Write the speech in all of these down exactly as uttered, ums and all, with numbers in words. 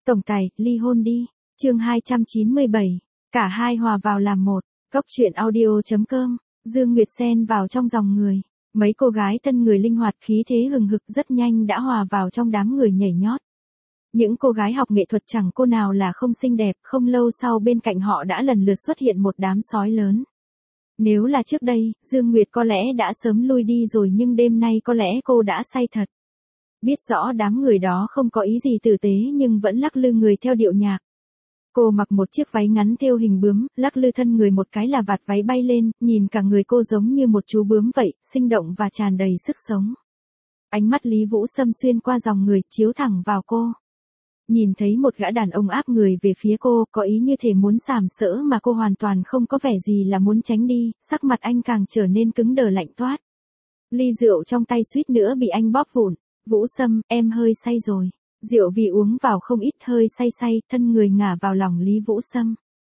Tổng tài, ly hôn đi. Chương hai trăm chín mươi bảy. Cả hai hòa vào làm một. Cốc truyện audio.com. Dương Nguyệt xen vào trong dòng người. Mấy cô gái thân người linh hoạt khí thế hừng hực rất nhanh đã hòa vào trong đám người nhảy nhót. Những cô gái học nghệ thuật chẳng cô nào là không xinh đẹp, không lâu sau bên cạnh họ đã lần lượt xuất hiện một đám sói lớn. Nếu là trước đây, Dương Nguyệt có lẽ đã sớm lui đi rồi, nhưng đêm nay có lẽ cô đã say thật. Biết rõ đám người đó không có ý gì tử tế nhưng vẫn lắc lư người theo điệu nhạc. Cô mặc một chiếc váy ngắn thêu hình bướm, lắc lư thân người một cái là vạt váy bay lên, nhìn cả người cô giống như một chú bướm vậy, sinh động và tràn đầy sức sống. Ánh mắt Lý Vũ Sâm xuyên qua dòng người, chiếu thẳng vào cô. Nhìn thấy một gã đàn ông áp người về phía cô, có ý như thể muốn sàm sỡ mà cô hoàn toàn không có vẻ gì là muốn tránh đi, sắc mặt anh càng trở nên cứng đờ lạnh toát. Ly rượu trong tay suýt nữa bị anh bóp vụn. Vũ Sâm, em hơi say rồi. Rượu vì uống vào không ít, hơi say say, thân người ngả vào lòng Lý Vũ Sâm.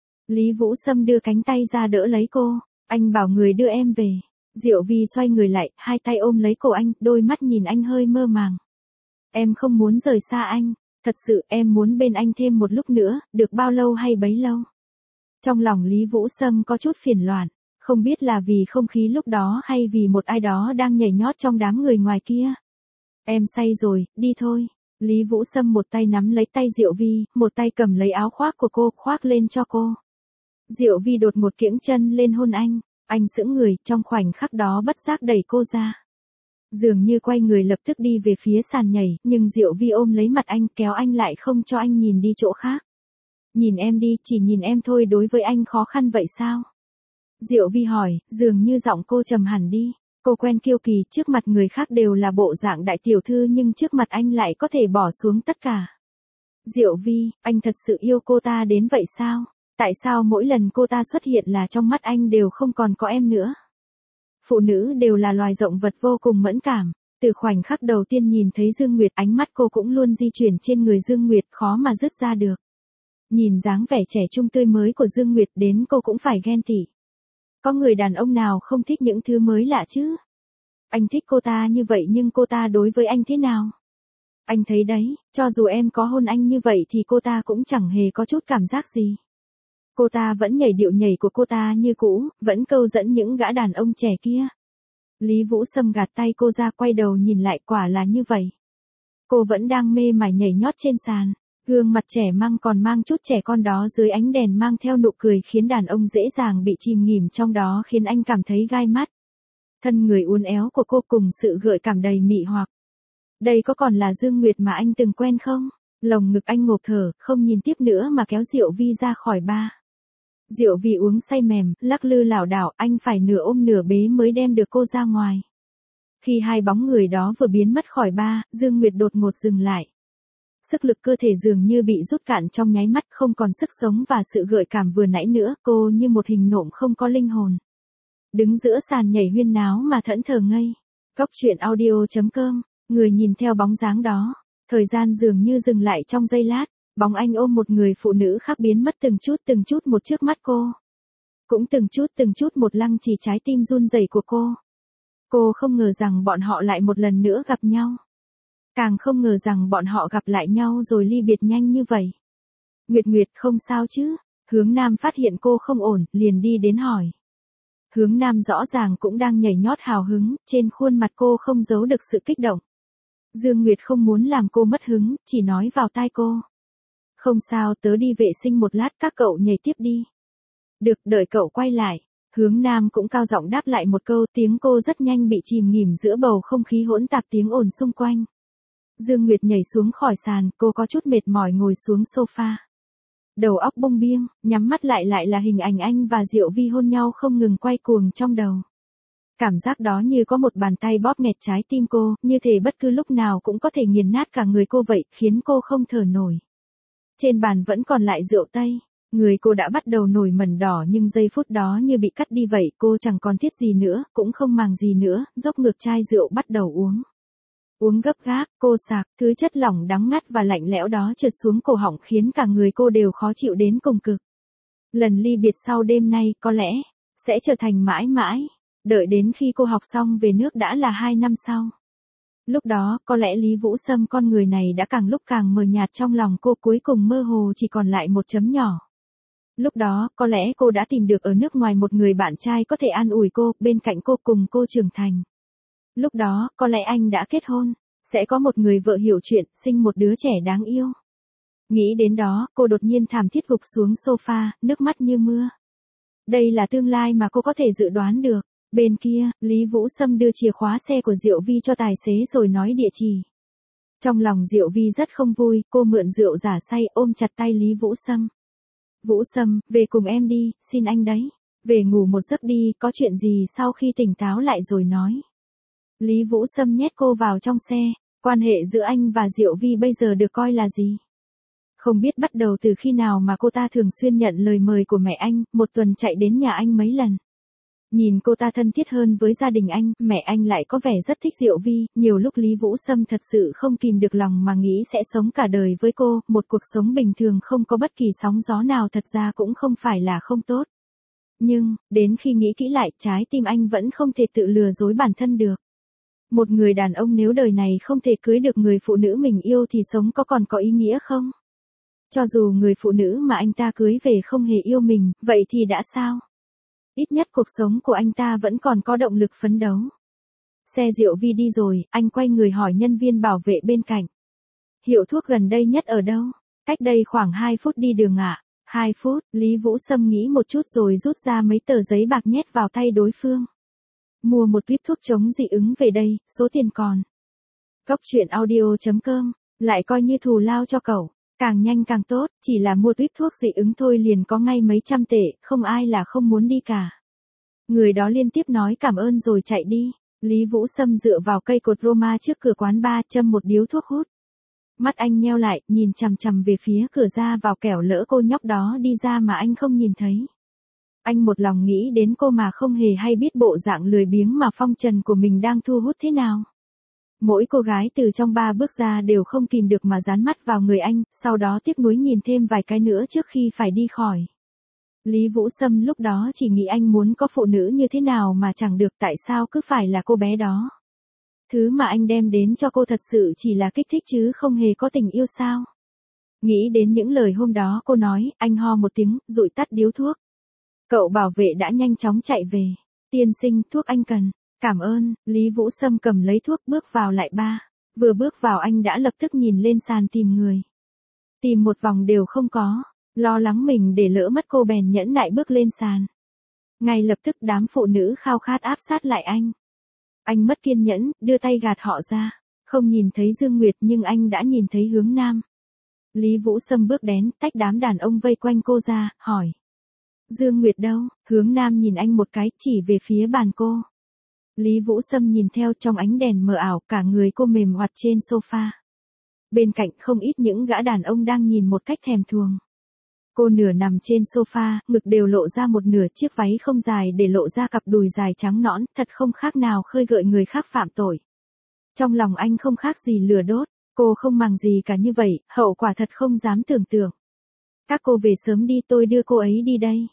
Lý Vũ Sâm đưa cánh tay ra đỡ lấy cô. Anh bảo người đưa em về. Diệu Vi xoay người lại, hai tay ôm lấy cổ anh, đôi mắt nhìn anh hơi mơ màng. Em không muốn rời xa anh. Thật sự em muốn bên anh thêm một lúc nữa, được bao lâu hay bấy lâu. Trong lòng Lý Vũ Sâm có chút phiền loạn, không biết là vì không khí lúc đó hay vì một ai đó đang nhảy nhót trong đám người ngoài kia. Em say rồi, đi thôi. Lý Vũ Sâm một tay nắm lấy tay Diệu Vi, một tay cầm lấy áo khoác của cô, khoác lên cho cô. Diệu Vi đột một kiễng chân lên hôn anh, anh sững người, trong khoảnh khắc đó bất giác đẩy cô ra. Dường như quay người lập tức đi về phía sàn nhảy, nhưng Diệu Vi ôm lấy mặt anh, kéo anh lại không cho anh nhìn đi chỗ khác. Nhìn em đi, chỉ nhìn em thôi, đối với anh khó khăn vậy sao? Diệu Vi hỏi, dường như giọng cô trầm hẳn đi. Cô quen kiêu kỳ, trước mặt người khác đều là bộ dạng đại tiểu thư nhưng trước mặt anh lại có thể bỏ xuống tất cả. Diệu Vi, anh thật sự yêu cô ta đến vậy sao? Tại sao mỗi lần cô ta xuất hiện là trong mắt anh đều không còn có em nữa? Phụ nữ đều là loài động vật vô cùng mẫn cảm. Từ khoảnh khắc đầu tiên nhìn thấy Dương Nguyệt, ánh mắt cô cũng luôn di chuyển trên người Dương Nguyệt, khó mà dứt ra được. Nhìn dáng vẻ trẻ trung tươi mới của Dương Nguyệt đến cô cũng phải ghen tị. Có người đàn ông nào không thích những thứ mới lạ chứ? Anh thích cô ta như vậy nhưng cô ta đối với anh thế nào? Anh thấy đấy, cho dù em có hôn anh như vậy thì cô ta cũng chẳng hề có chút cảm giác gì. Cô ta vẫn nhảy điệu nhảy của cô ta như cũ, vẫn câu dẫn những gã đàn ông trẻ kia. Lý Vũ Sâm gạt tay cô ra, quay đầu nhìn lại, quả là như vậy. Cô vẫn đang mê mải nhảy nhót trên sàn. Gương mặt trẻ măng còn mang chút trẻ con đó dưới ánh đèn mang theo nụ cười khiến đàn ông dễ dàng bị chìm nghỉm trong đó, khiến anh cảm thấy gai mắt. Thân người uốn éo của cô cùng sự gợi cảm đầy mị hoặc. Đây có còn là Dương Nguyệt mà anh từng quen không? Lồng ngực anh ngộp thở, không nhìn tiếp nữa mà kéo Diệu Vi ra khỏi ba. Diệu Vi uống say mềm, lắc lư lảo đảo, anh phải nửa ôm nửa bế mới đem được cô ra ngoài. Khi hai bóng người đó vừa biến mất khỏi ba, Dương Nguyệt đột ngột dừng lại. Sức lực cơ thể dường như bị rút cạn trong nháy mắt, không còn sức sống và sự gợi cảm vừa nãy nữa, cô như một hình nộm không có linh hồn. Đứng giữa sàn nhảy huyên náo mà thẫn thờ ngây. Cốc truyện audio.com, người nhìn theo bóng dáng đó. Thời gian dường như dừng lại trong giây lát, bóng anh ôm một người phụ nữ khác biến mất từng chút từng chút một trước mắt cô. Cũng từng chút từng chút một lăng trì trái tim run rẩy của cô. Cô không ngờ rằng bọn họ lại một lần nữa gặp nhau. Càng không ngờ rằng bọn họ gặp lại nhau rồi ly biệt nhanh như vậy. Nguyệt Nguyệt, không sao chứ? Hướng Nam phát hiện cô không ổn, liền đi đến hỏi. Hướng Nam rõ ràng cũng đang nhảy nhót hào hứng, trên khuôn mặt cô không giấu được sự kích động. Dương Nguyệt không muốn làm cô mất hứng, chỉ nói vào tai cô. Không sao, tớ đi vệ sinh một lát, các cậu nhảy tiếp đi. Được, đợi cậu quay lại. Hướng Nam cũng cao giọng đáp lại một câu, tiếng cô rất nhanh bị chìm nghỉm giữa bầu không khí hỗn tạp tiếng ồn xung quanh. Dương Nguyệt nhảy xuống khỏi sàn, cô có chút mệt mỏi ngồi xuống sofa. Đầu óc bông biêng, nhắm mắt lại lại là hình ảnh anh và Diệu Vi hôn nhau không ngừng quay cuồng trong đầu. Cảm giác đó như có một bàn tay bóp nghẹt trái tim cô, như thể bất cứ lúc nào cũng có thể nghiền nát cả người cô vậy, khiến cô không thở nổi. Trên bàn vẫn còn lại rượu tây, người cô đã bắt đầu nổi mẩn đỏ nhưng giây phút đó như bị cắt đi vậy, cô chẳng còn thiết gì nữa, cũng không màng gì nữa, dốc ngược chai rượu bắt đầu uống. Uống gấp gáp, cô sạc, thứ chất lỏng đắng ngắt và lạnh lẽo đó trượt xuống cổ họng khiến cả người cô đều khó chịu đến cùng cực. Lần ly biệt sau đêm nay có lẽ sẽ trở thành mãi mãi, đợi đến khi cô học xong về nước đã là hai năm sau. Lúc đó, có lẽ Lý Vũ Sâm con người này đã càng lúc càng mờ nhạt trong lòng cô, cuối cùng mơ hồ chỉ còn lại một chấm nhỏ. Lúc đó, có lẽ cô đã tìm được ở nước ngoài một người bạn trai có thể an ủi cô, bên cạnh cô cùng cô trưởng thành. Lúc đó, có lẽ anh đã kết hôn, sẽ có một người vợ hiểu chuyện, sinh một đứa trẻ đáng yêu. Nghĩ đến đó, cô đột nhiên thảm thiết gục xuống sofa, nước mắt như mưa. Đây là tương lai mà cô có thể dự đoán được. Bên kia, Lý Vũ Sâm đưa chìa khóa xe của Diệu Vi cho tài xế rồi nói địa chỉ. Trong lòng Diệu Vi rất không vui, cô mượn rượu giả say ôm chặt tay Lý Vũ Sâm. Vũ Sâm, về cùng em đi, xin anh đấy. Về ngủ một giấc đi, có chuyện gì sau khi tỉnh táo lại rồi nói. Lý Vũ Sâm nhét cô vào trong xe, quan hệ giữa anh và Diệu Vi bây giờ được coi là gì? Không biết bắt đầu từ khi nào mà cô ta thường xuyên nhận lời mời của mẹ anh, một tuần chạy đến nhà anh mấy lần. Nhìn cô ta thân thiết hơn với gia đình anh, mẹ anh lại có vẻ rất thích Diệu Vi, nhiều lúc Lý Vũ Sâm thật sự không kìm được lòng mà nghĩ sẽ sống cả đời với cô, một cuộc sống bình thường không có bất kỳ sóng gió nào thật ra cũng không phải là không tốt. Nhưng, đến khi nghĩ kỹ lại, trái tim anh vẫn không thể tự lừa dối bản thân được. Một người đàn ông nếu đời này không thể cưới được người phụ nữ mình yêu thì sống có còn có ý nghĩa không? Cho dù người phụ nữ mà anh ta cưới về không hề yêu mình, vậy thì đã sao? Ít nhất cuộc sống của anh ta vẫn còn có động lực phấn đấu. Xe Diệu Vi đi rồi, anh quay người hỏi nhân viên bảo vệ bên cạnh. Hiệu thuốc gần đây nhất ở đâu? Cách đây khoảng hai phút đi đường ạ. À? hai phút, Lý Vũ Sâm nghĩ một chút rồi rút ra mấy tờ giấy bạc nhét vào tay đối phương. Mua một tuyếp thuốc chống dị ứng về đây, số tiền còn. Cốc truyện audio chấm com, lại coi như thù lao cho cậu. Càng nhanh càng tốt, chỉ là mua tuyếp thuốc dị ứng thôi liền có ngay mấy trăm tệ, không ai là không muốn đi cả. Người đó liên tiếp nói cảm ơn rồi chạy đi. Lý Vũ Sâm dựa vào cây cột Roma trước cửa quán bar châm một điếu thuốc hút. Mắt anh nheo lại, nhìn chằm chằm về phía cửa ra vào kẻo lỡ cô nhóc đó đi ra mà anh không nhìn thấy. Anh một lòng nghĩ đến cô mà không hề hay biết bộ dạng lười biếng mà phong trần của mình đang thu hút thế nào. Mỗi cô gái từ trong ba bước ra đều không kìm được mà dán mắt vào người anh, sau đó tiếc nuối nhìn thêm vài cái nữa trước khi phải đi khỏi. Lý Vũ Sâm lúc đó chỉ nghĩ anh muốn có phụ nữ như thế nào mà chẳng được, tại sao cứ phải là cô bé đó. Thứ mà anh đem đến cho cô thật sự chỉ là kích thích chứ không hề có tình yêu sao. Nghĩ đến những lời hôm đó cô nói, anh ho một tiếng, rụi tắt điếu thuốc. Cậu bảo vệ đã nhanh chóng chạy về. Tiên sinh, thuốc anh cần. Cảm ơn, Lý Vũ Sâm cầm lấy thuốc bước vào lại ba. Vừa bước vào anh đã lập tức nhìn lên sàn tìm người. Tìm một vòng đều không có, lo lắng mình để lỡ mất cô bèn nhẫn nại bước lên sàn. Ngay lập tức đám phụ nữ khao khát áp sát lại anh. Anh mất kiên nhẫn, đưa tay gạt họ ra. Không nhìn thấy Dương Nguyệt nhưng anh đã nhìn thấy hướng nam. Lý Vũ Sâm bước đến, tách đám đàn ông vây quanh cô ra, hỏi. Dương Nguyệt đâu? Hướng nam nhìn anh một cái, chỉ về phía bàn cô. Lý Vũ Sâm nhìn theo trong ánh đèn mờ ảo, cả người cô mềm oặt trên sofa. Bên cạnh không ít những gã đàn ông đang nhìn một cách thèm thuồng. Cô nửa nằm trên sofa, ngực đều lộ ra một nửa, chiếc váy không dài để lộ ra cặp đùi dài trắng nõn, thật không khác nào khơi gợi người khác phạm tội. Trong lòng anh không khác gì lửa đốt, cô không màng gì cả như vậy, hậu quả thật không dám tưởng tượng. Các cô về sớm đi, tôi đưa cô ấy đi đây.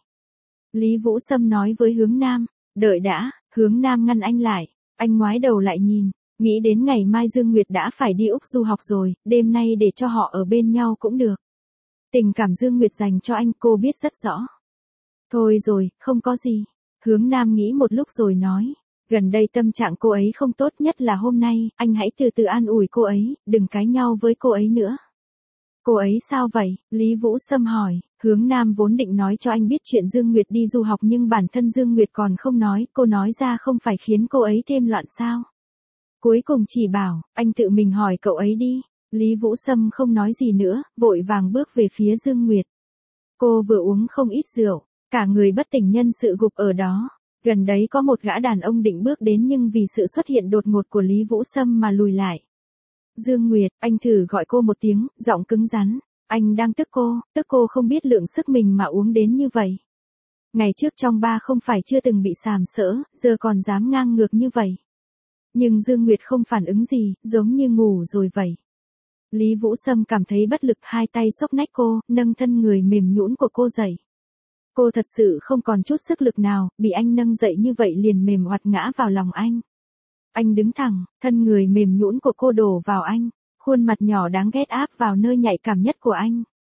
Lý Vũ Sâm nói với hướng nam. Đợi đã, hướng nam ngăn anh lại. Anh ngoái đầu lại nhìn, nghĩ đến ngày mai Dương Nguyệt đã phải đi Úc du học rồi, đêm nay để cho họ ở bên nhau cũng được. Tình cảm Dương Nguyệt dành cho anh cô biết rất rõ. Thôi rồi, không có gì. Hướng nam nghĩ một lúc rồi nói. Gần đây tâm trạng cô ấy không tốt, nhất là hôm nay, anh hãy từ từ an ủi cô ấy, đừng cãi nhau với cô ấy nữa. Cô ấy sao vậy? Lý Vũ Sâm hỏi. Hướng nam vốn định nói cho anh biết chuyện Dương Nguyệt đi du học nhưng bản thân Dương Nguyệt còn không nói, cô nói ra không phải khiến cô ấy thêm loạn sao. Cuối cùng chỉ bảo, anh tự mình hỏi cậu ấy đi. Lý Vũ Sâm không nói gì nữa, vội vàng bước về phía Dương Nguyệt. Cô vừa uống không ít rượu, cả người bất tỉnh nhân sự gục ở đó. Gần đấy có một gã đàn ông định bước đến nhưng vì sự xuất hiện đột ngột của Lý Vũ Sâm mà lùi lại. Dương Nguyệt, anh thử gọi cô một tiếng, giọng cứng rắn. Anh đang tức cô, tức cô không biết lượng sức mình mà uống đến như vậy. Ngày trước trong bar không phải chưa từng bị sàm sỡ, giờ còn dám ngang ngược như vậy. Nhưng Dương Nguyệt không phản ứng gì, giống như ngủ rồi vậy. Lý Vũ Sâm cảm thấy bất lực, hai tay xốc nách cô, nâng thân người mềm nhũn của cô dậy. Cô thật sự không còn chút sức lực nào, bị anh nâng dậy như vậy liền mềm oặt ngã vào lòng anh. Anh đứng thẳng, thân người mềm nhũn của cô đổ vào anh, khuôn mặt nhỏ đáng ghét áp vào nơi nhạy cảm nhất của anh.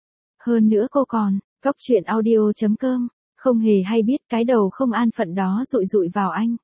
Hơn nữa cô còn, cóc truyện audio.com, không hề hay biết cái đầu không an phận đó dụi dụi vào anh.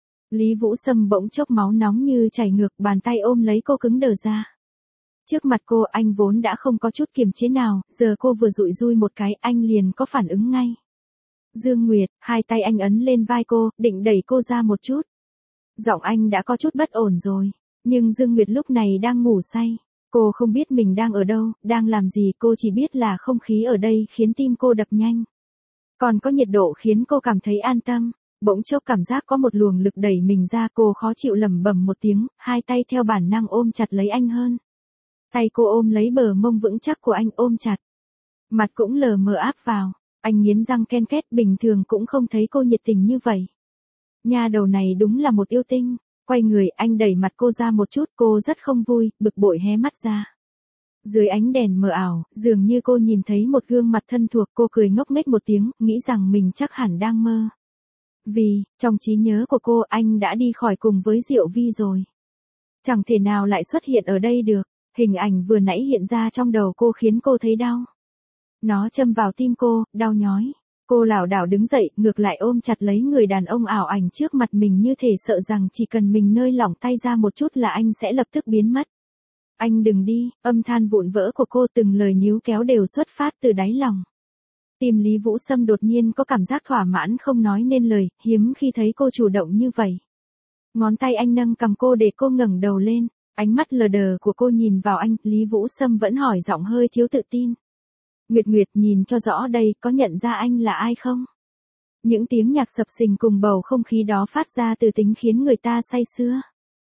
Lý Vũ Sâm bỗng chốc máu nóng như chảy ngược, bàn tay ôm lấy cô cứng đờ ra. Trước mặt cô anh vốn đã không có chút kiềm chế nào, giờ cô vừa dụi dui một cái anh liền có phản ứng ngay. Dương Nguyệt, hai tay anh ấn lên vai cô, định đẩy cô ra một chút. Giọng anh đã có chút bất ổn rồi, nhưng Dương Nguyệt lúc này đang ngủ say. Cô không biết mình đang ở đâu, đang làm gì, cô chỉ biết là không khí ở đây khiến tim cô đập nhanh. Còn có nhiệt độ khiến cô cảm thấy an tâm. Bỗng chốc cảm giác có một luồng lực đẩy mình ra, cô khó chịu lẩm bẩm một tiếng, hai tay theo bản năng ôm chặt lấy anh hơn. Tay cô ôm lấy bờ mông vững chắc của anh ôm chặt. Mặt cũng lờ mờ áp vào, anh nghiến răng ken két, bình thường cũng không thấy cô nhiệt tình như vậy. Nha đầu này đúng là một yêu tinh. Quay người anh đẩy mặt cô ra một chút, cô rất không vui, bực bội hé mắt ra. Dưới ánh đèn mờ ảo, dường như cô nhìn thấy một gương mặt thân thuộc, cô cười ngốc nghếch một tiếng, nghĩ rằng mình chắc hẳn đang mơ. Vì, trong trí nhớ của cô anh đã đi khỏi cùng với Diệu Vi rồi. Chẳng thể nào lại xuất hiện ở đây được, hình ảnh vừa nãy hiện ra trong đầu cô khiến cô thấy đau. Nó châm vào tim cô, đau nhói. Cô lảo đảo đứng dậy, ngược lại ôm chặt lấy người đàn ông ảo ảnh trước mặt mình như thể sợ rằng chỉ cần mình nơi lỏng tay ra một chút là anh sẽ lập tức biến mất. Anh đừng đi, âm than vụn vỡ của cô từng lời níu kéo đều xuất phát từ đáy lòng. Tim Lý Vũ Sâm đột nhiên có cảm giác thỏa mãn không nói nên lời, hiếm khi thấy cô chủ động như vậy. Ngón tay anh nâng cầm cô để cô ngẩng đầu lên, ánh mắt lờ đờ của cô nhìn vào anh, Lý Vũ Sâm vẫn hỏi giọng hơi thiếu tự tin. Nguyệt Nguyệt, nhìn cho rõ đây, có nhận ra anh là ai không? Những tiếng nhạc sập sình cùng bầu không khí đó phát ra từ tính khiến người ta say sưa.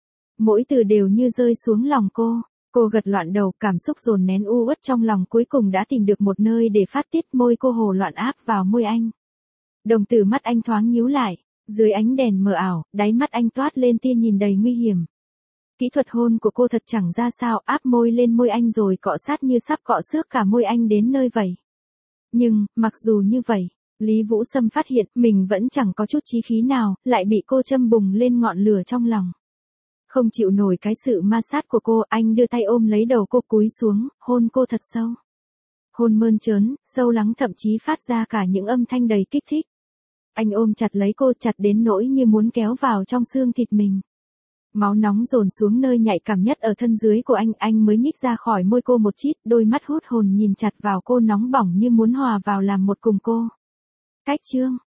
Mỗi từ đều như rơi xuống lòng cô. Cô gật loạn đầu, cảm xúc dồn nén u uất trong lòng cuối cùng đã tìm được một nơi để phát tiết, môi cô hồ loạn áp vào môi anh. Đồng tử mắt anh thoáng nhíu lại, dưới ánh đèn mờ ảo, đáy mắt anh toát lên tia nhìn đầy nguy hiểm. Kỹ thuật hôn của cô thật chẳng ra sao, áp môi lên môi anh rồi cọ sát như sắp cọ xước cả môi anh đến nơi vậy. Nhưng, mặc dù như vậy, Lý Vũ Sâm phát hiện mình vẫn chẳng có chút chí khí nào, lại bị cô châm bùng lên ngọn lửa trong lòng. Không chịu nổi cái sự ma sát của cô, anh đưa tay ôm lấy đầu cô cúi xuống, hôn cô thật sâu. Hôn mơn trớn, sâu lắng, thậm chí phát ra cả những âm thanh đầy kích thích. Anh ôm chặt lấy cô, chặt đến nỗi như muốn kéo vào trong xương thịt mình. Máu nóng dồn xuống nơi nhạy cảm nhất ở thân dưới của anh, anh mới nhích ra khỏi môi cô một chít, đôi mắt hút hồn nhìn chặt vào cô nóng bỏng như muốn hòa vào làm một cùng cô. Cách chương